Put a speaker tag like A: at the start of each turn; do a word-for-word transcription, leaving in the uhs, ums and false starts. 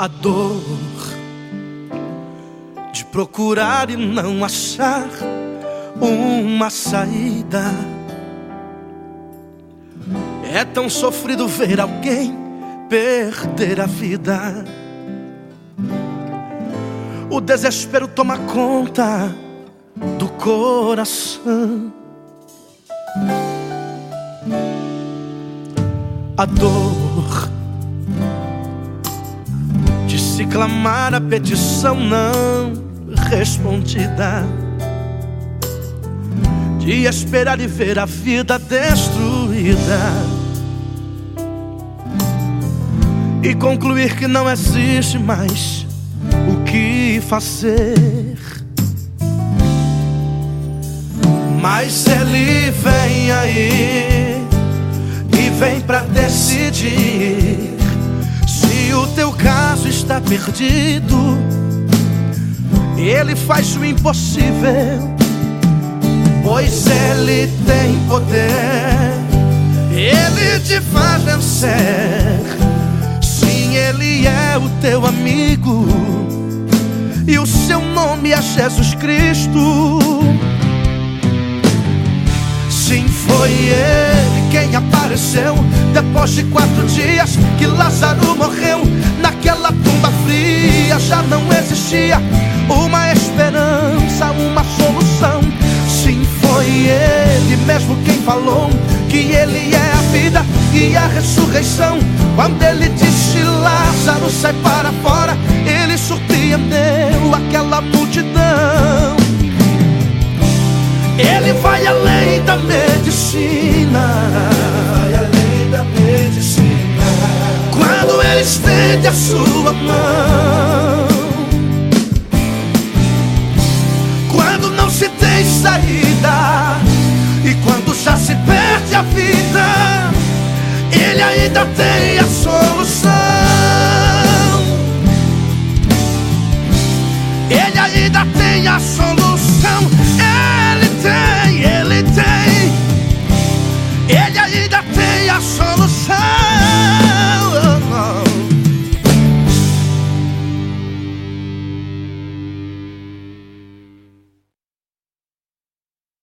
A: A dor de procurar e não achar uma saída. É tão sofrido ver alguém perder a vida. O desespero toma conta do coração. A dor de se clamar a petição não respondida, de esperar e ver a vida destruída, e concluir que não existe mais o que fazer. Mas Ele vem aí e vem pra decidir se o teu caso está perdido. Ele faz o impossível, pois Ele tem poder. Ele te faz vencer. Sim, Ele é o teu amigo e o seu nome é Jesus Cristo. Sim, foi Ele quem apareceu depois de quatro dias que Lázaro morreu. Naquela tumba fria já não existia uma esperança, uma solução. Sim, foi Ele mesmo quem falou que Ele é a vida e a ressurreição. Quando Ele disse Lázaro, sai para fora, Ele surpreendeu aquela multidão. Ele vai além da medicina, vai além da medicina. Quando Ele estende a sua mão, quando não se tem saída e quando já se perde a vida, Ele ainda tem a solução. Ele ainda tem a solução.